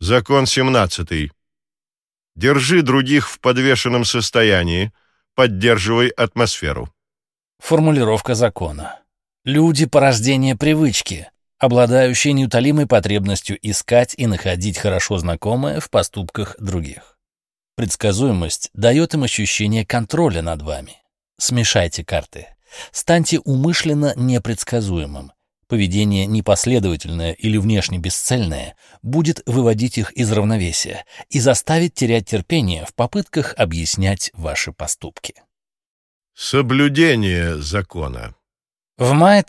Закон 17. Держи других в подвешенном состоянии, поддерживай атмосферу. Формулировка закона. Люди — порождение привычки, обладающие неутолимой потребностью искать и находить хорошо знакомое в поступках других. Предсказуемость дает им ощущение контроля над вами. Смешайте карты. Станьте умышленно непредсказуемым. Поведение непоследовательное или внешне бесцельное будет выводить их из равновесия и заставить терять терпение в попытках объяснять ваши поступки. Соблюдение закона. В мае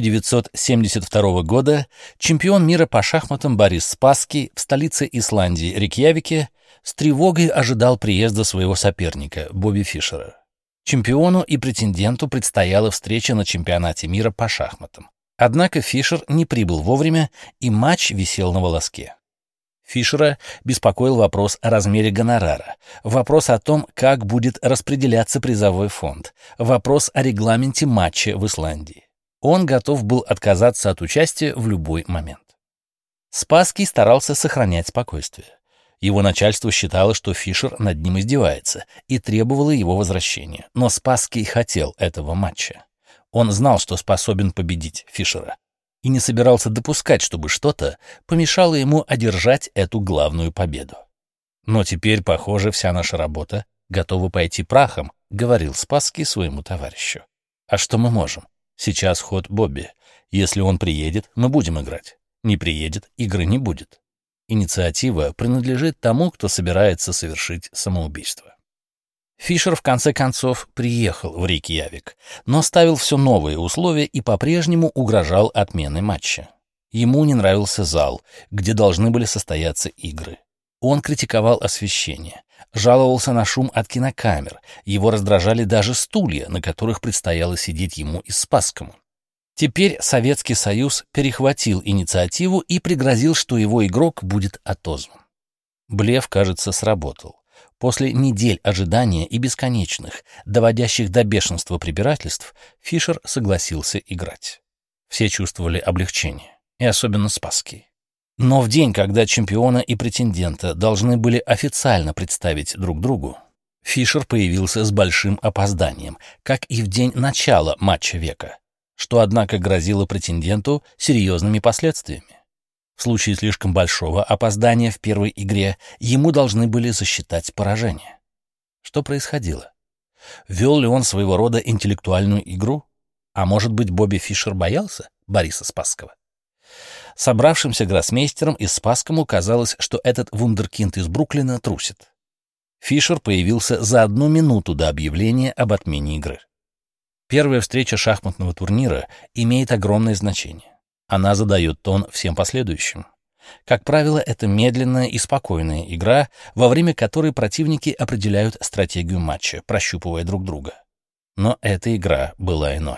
1972 года чемпион мира по шахматам Борис Спасский в столице Исландии Рейкьявике с тревогой ожидал приезда своего соперника Бобби Фишера. Чемпиону и претенденту предстояла встреча на чемпионате мира по шахматам. Однако Фишер не прибыл вовремя, и матч висел на волоске. Фишера беспокоил вопрос о размере гонорара, вопрос о том, как будет распределяться призовой фонд, вопрос о регламенте матча в Исландии. Он готов был отказаться от участия в любой момент. Спасский старался сохранять спокойствие. Его начальство считало, что Фишер над ним издевается, и требовало его возвращения. Но Спасский хотел этого матча. Он знал, что способен победить Фишера, и не собирался допускать, чтобы что-то помешало ему одержать эту главную победу. «Но теперь, похоже, вся наша работа готова пойти прахом», — говорил Спасский своему товарищу. «А что мы можем? Сейчас ход Бобби. Если он приедет, мы будем играть. Не приедет, игры не будет. Инициатива принадлежит тому, кто собирается совершить самоубийство». Фишер в конце концов приехал в Рейкьявик, но ставил все новые условия и по-прежнему угрожал отменой матча. Ему не нравился зал, где должны были состояться игры. Он критиковал освещение, жаловался на шум от кинокамер, его раздражали даже стулья, на которых предстояло сидеть ему и Спасскому. Теперь Советский Союз перехватил инициативу и пригрозил, что его игрок будет отозван. Блеф, кажется, сработал. После недель ожидания и бесконечных, доводящих до бешенства препирательств, Фишер согласился играть. Все чувствовали облегчение, и особенно Спасский. Но в день, когда чемпиона и претендента должны были официально представить друг другу, Фишер появился с большим опозданием, как и в день начала матча века, что, однако, грозило претенденту серьезными последствиями. В случае слишком большого опоздания в первой игре ему должны были засчитать поражение. Что происходило? Вел ли он своего рода интеллектуальную игру? А может быть, Бобби Фишер боялся Бориса Спасского? Собравшимся гроссмейстерам и Спасскому казалось, что этот вундеркинд из Бруклина трусит. Фишер появился за 1 минуту до объявления об отмене игры. Первая встреча шахматного турнира имеет огромное значение. Она задает тон всем последующим. Как правило, это медленная и спокойная игра, во время которой противники определяют стратегию матча, прощупывая друг друга. Но эта игра была иной.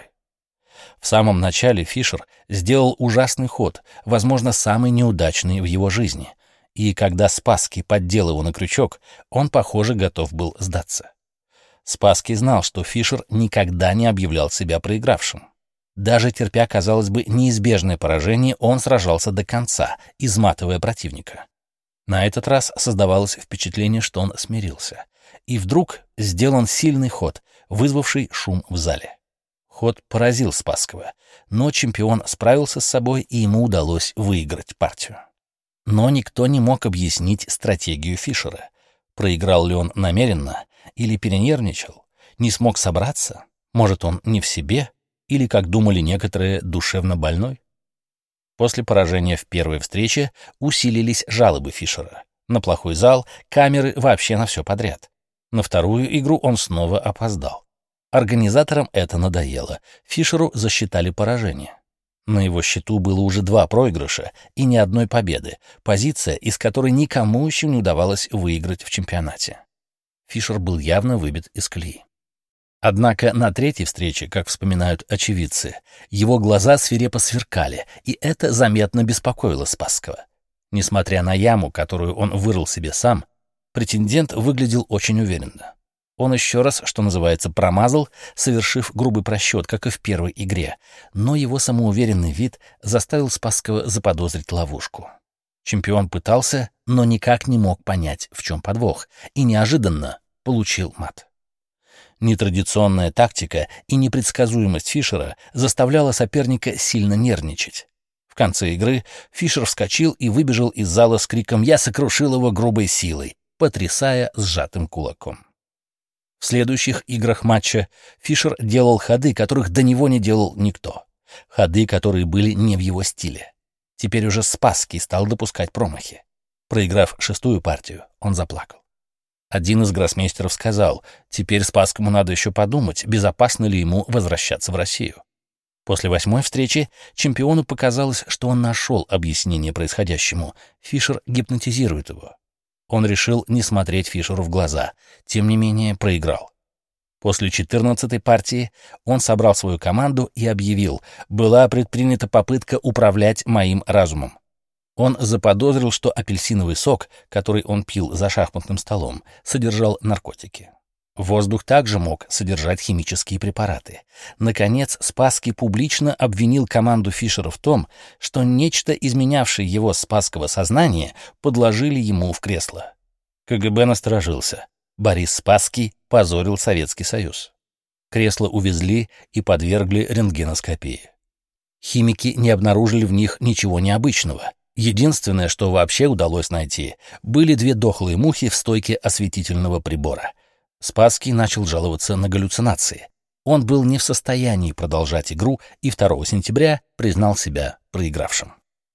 В самом начале Фишер сделал ужасный ход, возможно, самый неудачный в его жизни, и когда Спасский поддел его на крючок, он, похоже, готов был сдаться. Спасский знал, что Фишер никогда не объявлял себя проигравшим. Даже терпя, казалось бы, неизбежное поражение, он сражался до конца, изматывая противника. На этот раз создавалось впечатление, что он смирился. И вдруг сделан сильный ход, вызвавший шум в зале. Ход поразил Спасского, но чемпион справился с собой, и ему удалось выиграть партию. Но никто не мог объяснить стратегию Фишера. Проиграл ли он намеренно или перенервничал? Не смог собраться? Может, он не в себе? Или, как думали некоторые, душевно больной? После поражения в первой встрече усилились жалобы Фишера. На плохой зал, камеры, вообще на все подряд. На вторую игру он снова опоздал. Организаторам это надоело. Фишеру засчитали поражение. На его счету было уже 2 проигрыша и ни одной победы, позиция, из которой никому еще не удавалось выиграть в чемпионате. Фишер был явно выбит из колеи. Однако на третьей встрече, как вспоминают очевидцы, его глаза свирепо сверкали, и это заметно беспокоило Спасского. Несмотря на яму, которую он вырыл себе сам, претендент выглядел очень уверенно. Он еще раз, что называется, промазал, совершив грубый просчет, как и в первой игре, но его самоуверенный вид заставил Спасского заподозрить ловушку. Чемпион пытался, но никак не мог понять, в чем подвох, и неожиданно получил мат. Нетрадиционная тактика и непредсказуемость Фишера заставляла соперника сильно нервничать. В конце игры Фишер вскочил и выбежал из зала с криком «Я сокрушил его грубой силой», потрясая сжатым кулаком. В следующих играх матча Фишер делал ходы, которых до него не делал никто. Ходы, которые были не в его стиле. Теперь уже Спасский стал допускать промахи. Проиграв 6-ю партию, он заплакал. Один из гроссмейстеров сказал, теперь Спасскому надо еще подумать, безопасно ли ему возвращаться в Россию. После 8-й встречи чемпиону показалось, что он нашел объяснение происходящему. Фишер гипнотизирует его. Он решил не смотреть Фишеру в глаза, тем не менее проиграл. После 14-й партии он собрал свою команду и объявил, была предпринята попытка управлять моим разумом. Он заподозрил, что апельсиновый сок, который он пил за шахматным столом, содержал наркотики. Воздух также мог содержать химические препараты. Наконец, Спасский публично обвинил команду Фишера в том, что нечто, изменявшее его Спасского сознание, подложили ему в кресло. КГБ насторожился. Борис Спасский позорил Советский Союз. Кресло увезли и подвергли рентгеноскопии. Химики не обнаружили в них ничего необычного. Единственное, что вообще удалось найти, были 2 дохлые мухи в стойке осветительного прибора. Спасский начал жаловаться на галлюцинации. Он был не в состоянии продолжать игру и 2 сентября признал себя проигравшим.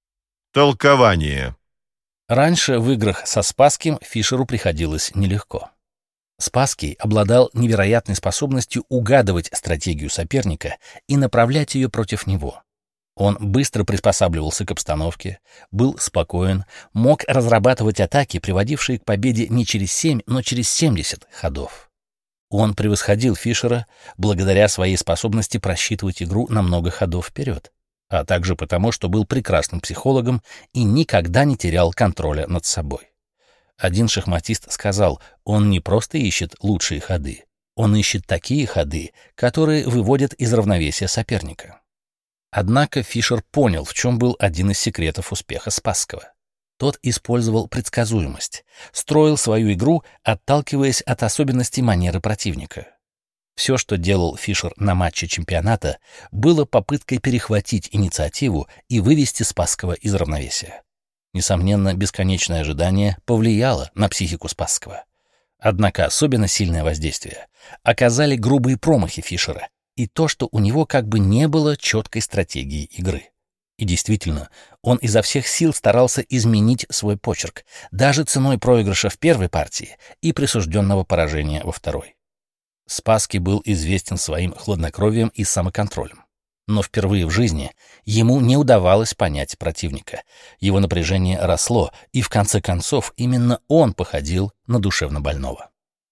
Толкование. Раньше в играх со Спасским Фишеру приходилось нелегко. Спасский обладал невероятной способностью угадывать стратегию соперника и направлять ее против него. Он быстро приспосабливался к обстановке, был спокоен, мог разрабатывать атаки, приводившие к победе не через 7, но через 70 ходов. Он превосходил Фишера благодаря своей способности просчитывать игру на много ходов вперед, а также потому, что был прекрасным психологом и никогда не терял контроля над собой. Один шахматист сказал, он не просто ищет лучшие ходы, он ищет такие ходы, которые выводят из равновесия соперника. Однако Фишер понял, в чем был один из секретов успеха Спасского. Тот использовал предсказуемость, строил свою игру, отталкиваясь от особенностей манеры противника. Все, что делал Фишер на матче чемпионата, было попыткой перехватить инициативу и вывести Спасского из равновесия. Несомненно, бесконечное ожидание повлияло на психику Спасского. Однако особенно сильное воздействие оказали грубые промахи Фишера и то, что у него как бы не было четкой стратегии игры. И действительно, он изо всех сил старался изменить свой почерк, даже ценой проигрыша в 1-й партии и присужденного поражения во 2-й. Спасский был известен своим хладнокровием и самоконтролем. Но впервые в жизни ему не удавалось понять противника. Его напряжение росло, и в конце концов именно он походил на душевнобольного.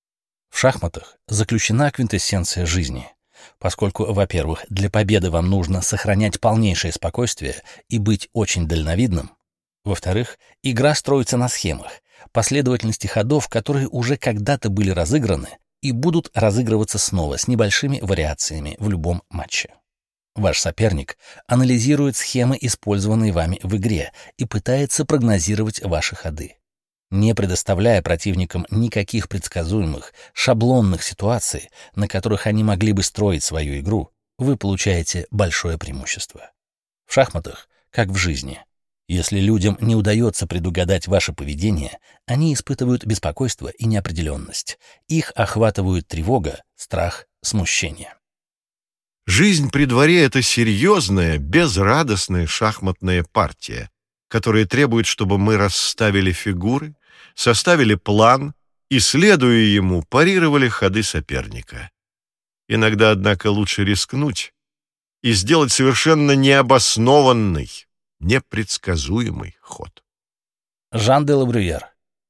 В шахматах заключена квинтэссенция жизни, поскольку, во-первых, для победы вам нужно сохранять полнейшее спокойствие и быть очень дальновидным. Во-вторых, игра строится на схемах, последовательности ходов, которые уже когда-то были разыграны и будут разыгрываться снова с небольшими вариациями в любом матче. Ваш соперник анализирует схемы, использованные вами в игре, и пытается прогнозировать ваши ходы. Не предоставляя противникам никаких предсказуемых, шаблонных ситуаций, на которых они могли бы строить свою игру, вы получаете большое преимущество. В шахматах, как в жизни, если людям не удается предугадать ваше поведение, они испытывают беспокойство и неопределенность. Их охватывают тревога, страх, смущение. Жизнь при дворе — это серьезная, безрадостная шахматная партия, которая требует, чтобы мы расставили фигуры, составили план и, следуя ему, парировали ходы соперника. Иногда, однако, лучше рискнуть и сделать совершенно необоснованный, непредсказуемый ход. Жан де Лабрюер.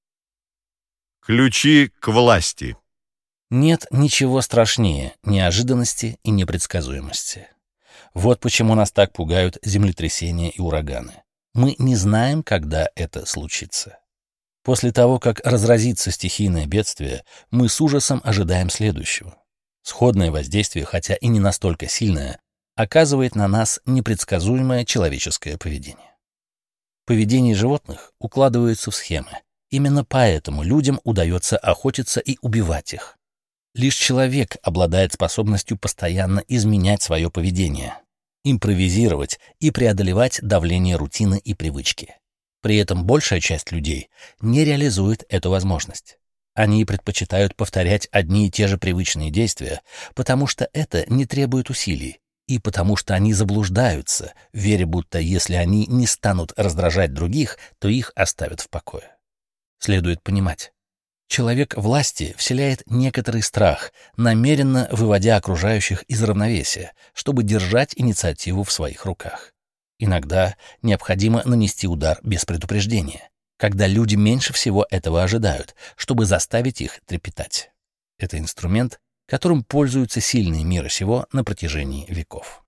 Ключи к власти. Нет ничего страшнее неожиданности и непредсказуемости. Вот почему нас так пугают землетрясения и ураганы. Мы не знаем, когда это случится. После того, как разразится стихийное бедствие, мы с ужасом ожидаем следующего. Сходное воздействие, хотя и не настолько сильное, оказывает на нас непредсказуемое человеческое поведение. Поведение животных укладывается в схемы. Именно поэтому людям удается охотиться и убивать их. Лишь человек обладает способностью постоянно изменять свое поведение, импровизировать и преодолевать давление рутины и привычки. При этом большая часть людей не реализует эту возможность. Они предпочитают повторять одни и те же привычные действия, потому что это не требует усилий, и потому что они заблуждаются, веря, будто если они не станут раздражать других, то их оставят в покое. Следует понимать, человек власти вселяет некоторый страх, намеренно выводя окружающих из равновесия, чтобы держать инициативу в своих руках. Иногда необходимо нанести удар без предупреждения, когда люди меньше всего этого ожидают, чтобы заставить их трепетать. Это инструмент, которым пользуются сильные мира сего на протяжении веков.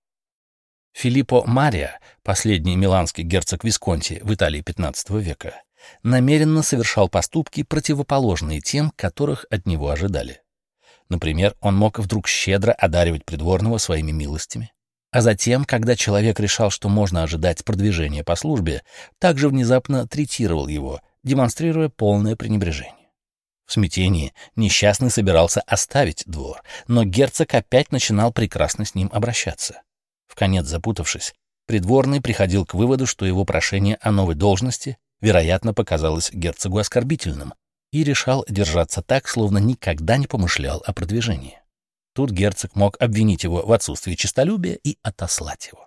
Филиппо Мария, последний миланский герцог Висконти в Италии XV века, намеренно совершал поступки, противоположные тем, которых от него ожидали. Например, он мог вдруг щедро одаривать придворного своими милостями, а затем, когда человек решал, что можно ожидать продвижения по службе, также внезапно третировал его, демонстрируя полное пренебрежение. В смятении несчастный собирался оставить двор, но герцог опять начинал прекрасно с ним обращаться. Вконец запутавшись, придворный приходил к выводу, что его прошение о новой должности, вероятно, показалось герцогу оскорбительным, и решал держаться так, словно никогда не помышлял о продвижении. Тут герцог мог обвинить его в отсутствии честолюбия и отослать его.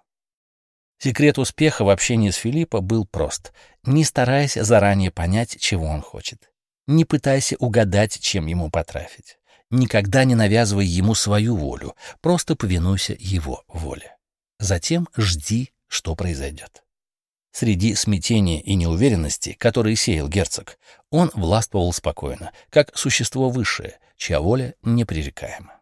Секрет успеха в общении с Филиппо был прост, не стараясь заранее понять, чего он хочет. Не пытайся угадать, чем ему потрафить. Никогда не навязывай ему свою волю, просто повинуйся его воле. Затем жди, что произойдет. Среди смятения и неуверенности, которые сеял герцог, он властвовал спокойно, как существо высшее, чья воля непререкаема.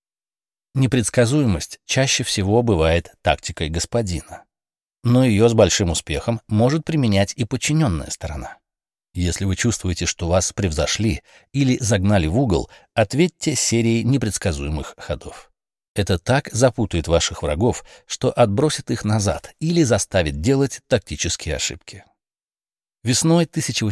Непредсказуемость чаще всего бывает тактикой господина, но ее с большим успехом может применять и подчиненная сторона. Если вы чувствуете, что вас превзошли или загнали в угол, ответьте серией непредсказуемых ходов. Это так запутает ваших врагов, что отбросит их назад или заставит делать тактические ошибки. Весной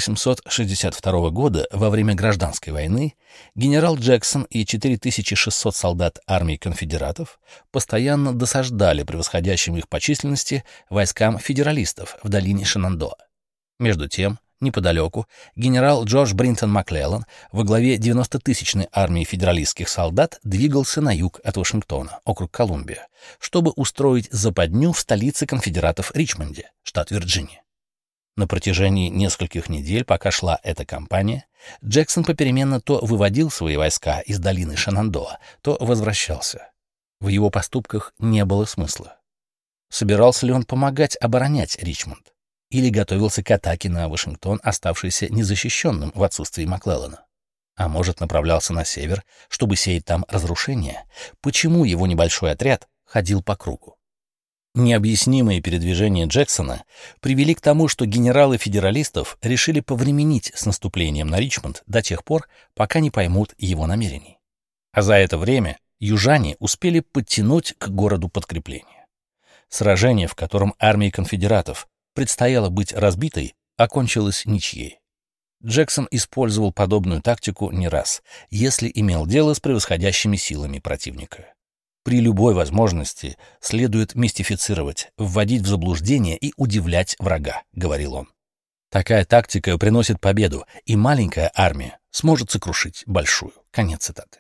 1862 года, во время Гражданской войны, генерал Джексон и 4600 солдат армии конфедератов постоянно досаждали превосходящим их по численности войскам федералистов в долине Шенандоа. Между тем, неподалеку, генерал Джордж Бринтон Маклеллан во главе 90-тысячной армии федералистских солдат двигался на юг от Вашингтона, округ Колумбия, чтобы устроить западню в столице конфедератов Ричмонде, штат Вирджиния. На протяжении нескольких недель, пока шла эта кампания, Джексон попеременно то выводил свои войска из долины Шенандоа, то возвращался. В его поступках не было смысла. Собирался ли он помогать оборонять Ричмонд? Или готовился к атаке на Вашингтон, оставшийся незащищенным в отсутствии Маклеллана? А может, направлялся на север, чтобы сеять там разрушения? Почему его небольшой отряд ходил по кругу? Необъяснимые передвижения Джексона привели к тому, что генералы федералистов решили повременить с наступлением на Ричмонд до тех пор, пока не поймут его намерений. А за это время южане успели подтянуть к городу подкрепление. Сражение, в котором армии конфедератов предстояло быть разбитой, окончилось ничьей. Джексон использовал подобную тактику не раз, если имел дело с превосходящими силами противника. При любой возможности следует мистифицировать, вводить в заблуждение и удивлять врага, говорил он. Такая тактика приносит победу, и маленькая армия сможет сокрушить большую. Конец цитаты.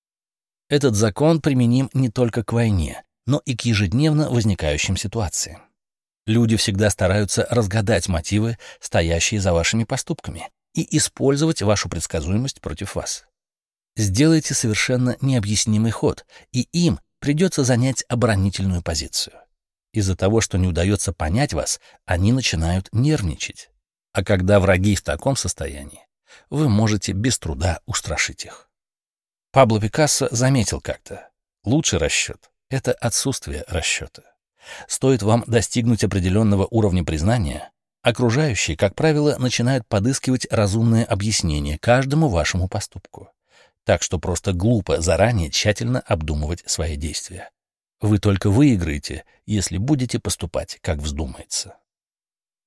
Этот закон применим не только к войне, но и к ежедневно возникающим ситуациям. Люди всегда стараются разгадать мотивы, стоящие за вашими поступками, и использовать вашу предсказуемость против вас. Сделайте совершенно необъяснимый ход, и им придется занять оборонительную позицию. Из-за того, что не удается понять вас, они начинают нервничать. А когда враги в таком состоянии, вы можете без труда устрашить их. Пабло Пикассо заметил как-то: лучший расчет — это отсутствие расчета. Стоит вам достигнуть определенного уровня признания, окружающие, как правило, начинают подыскивать разумное объяснение каждому вашему поступку. Так что просто глупо заранее тщательно обдумывать свои действия. Вы только выиграете, если будете поступать, как вздумается.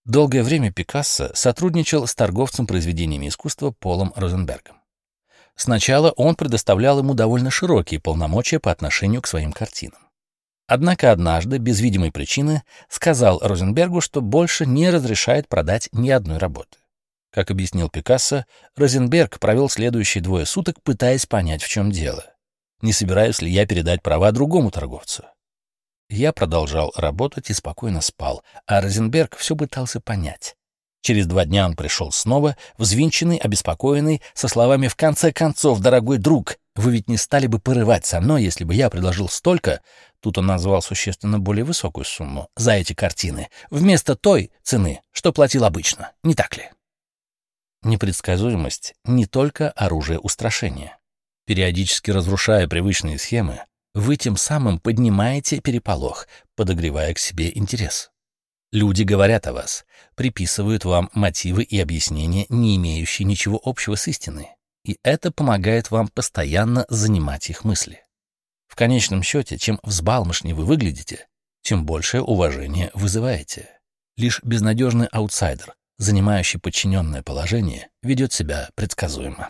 Долгое время Пикассо сотрудничал с торговцем произведениями искусства Полом Розенбергом. Сначала он предоставлял ему довольно широкие полномочия по отношению к своим картинам. Однако однажды, без видимой причины, сказал Розенбергу, что больше не разрешает продать ни одной работы. Как объяснил Пикассо, Розенберг провел следующие 2 суток, пытаясь понять, в чем дело. Не собираюсь ли я передать права другому торговцу? Я продолжал работать и спокойно спал, а Розенберг все пытался понять. Через 2 дня он пришел снова, взвинченный, обеспокоенный, со словами: «В конце концов, дорогой друг, вы ведь не стали бы порывать со мной, если бы я предложил столько...» Тут он назвал существенно более высокую сумму за эти картины, вместо той цены, что платил обычно, не так ли? Непредсказуемость — не только оружие устрашения. Периодически разрушая привычные схемы, вы тем самым поднимаете переполох, подогревая к себе интерес. Люди говорят о вас, приписывают вам мотивы и объяснения, не имеющие ничего общего с истиной, и это помогает вам постоянно занимать их мысли. В конечном счете, чем взбалмошнее вы выглядите, тем большее уважение вызываете. Лишь безнадежный аутсайдер, занимающий подчиненное положение, ведет себя предсказуемо.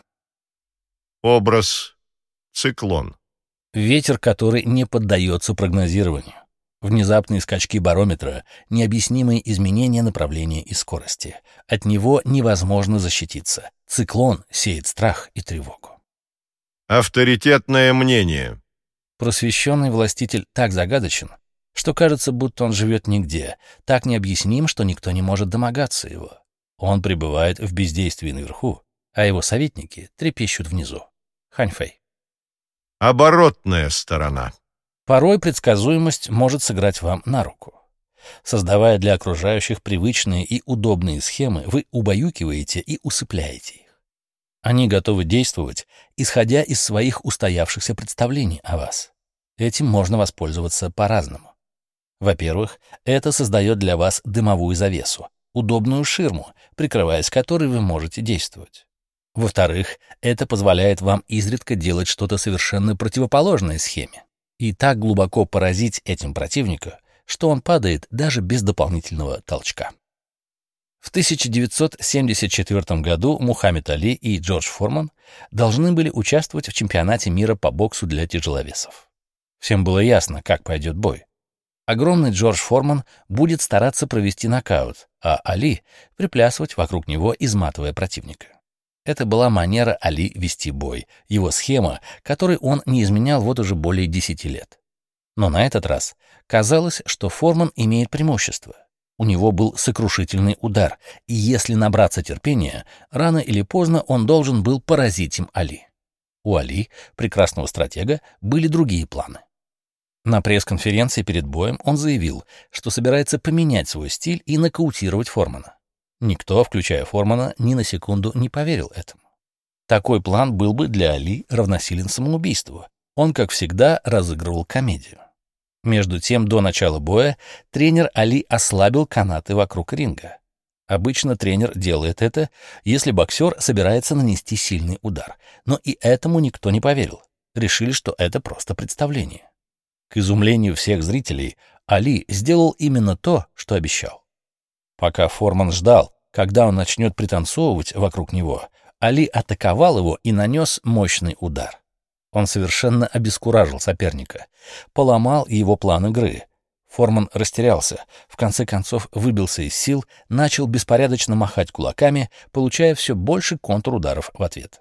Образ циклон. Ветер, который не поддается прогнозированию. Внезапные скачки барометра, необъяснимые изменения направления и скорости. От него невозможно защититься. Циклон сеет страх и тревогу. Авторитетное мнение. Просвещенный властитель так загадочен, что кажется, будто он живет нигде, так необъясним, что никто не может домогаться его. Он пребывает в бездействии наверху, а его советники трепещут внизу. Ханьфэй. Оборотная сторона. Порой предсказуемость может сыграть вам на руку. Создавая для окружающих привычные и удобные схемы, вы убаюкиваете и усыпляете их. Они готовы действовать, исходя из своих устоявшихся представлений о вас. Этим можно воспользоваться по-разному. Во-первых, это создает для вас дымовую завесу, удобную ширму, прикрываясь которой вы можете действовать. Во-вторых, это позволяет вам изредка делать что-то совершенно противоположное схеме и так глубоко поразить этим противника, что он падает даже без дополнительного толчка. В 1974 году Мухаммед Али и Джордж Форман должны были участвовать в чемпионате мира по боксу для тяжеловесов. Всем было ясно, как пойдет бой. Огромный Джордж Форман будет стараться провести нокаут, а Али — приплясывать вокруг него, изматывая противника. Это была манера Али вести бой, его схема, которой он не изменял вот уже более 10 лет. Но на этот раз казалось, что Форман имеет преимущество. У него был сокрушительный удар, и если набраться терпения, рано или поздно он должен был поразить им Али. У Али, прекрасного стратега, были другие планы. На пресс-конференции перед боем он заявил, что собирается поменять свой стиль и нокаутировать Формана. Никто, включая Формана, ни на секунду не поверил этому. Такой план был бы для Али равносилен самоубийству. Он, как всегда, разыгрывал комедию. Между тем, до начала боя тренер Али ослабил канаты вокруг ринга. Обычно тренер делает это, если боксер собирается нанести сильный удар. Но и этому никто не поверил. Решили, что это просто представление. К изумлению всех зрителей, Али сделал именно то, что обещал. Пока Форман ждал, когда он начнет пританцовывать вокруг него, Али атаковал его и нанес мощный удар. Он совершенно обескуражил соперника, поломал его план игры. Форман растерялся, в конце концов выбился из сил, начал беспорядочно махать кулаками, получая все больше контрударов в ответ.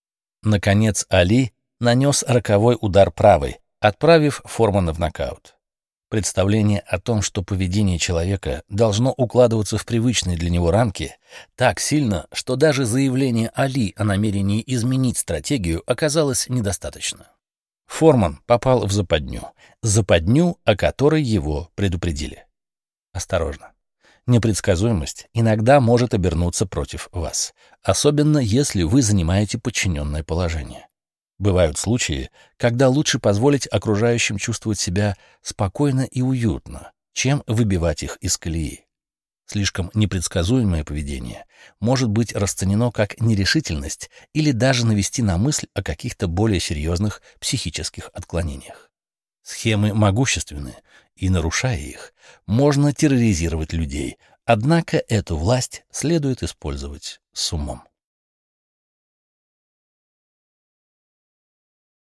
Наконец Али нанес роковой удар правой, отправив Формана в нокаут. Представление о том, что поведение человека должно укладываться в привычные для него рамки, так сильно, что даже заявление Али о намерении изменить стратегию оказалось недостаточно. Форман попал в западню, о которой его предупредили. Осторожно. Непредсказуемость иногда может обернуться против вас, особенно если вы занимаете подчиненное положение. Бывают случаи, когда лучше позволить окружающим чувствовать себя спокойно и уютно, чем выбивать их из колеи. Слишком непредсказуемое поведение может быть расценено как нерешительность или даже навести на мысль о каких-то более серьезных психических отклонениях. Схемы могущественны, и, нарушая их, можно терроризировать людей, Однако эту власть следует использовать с умом.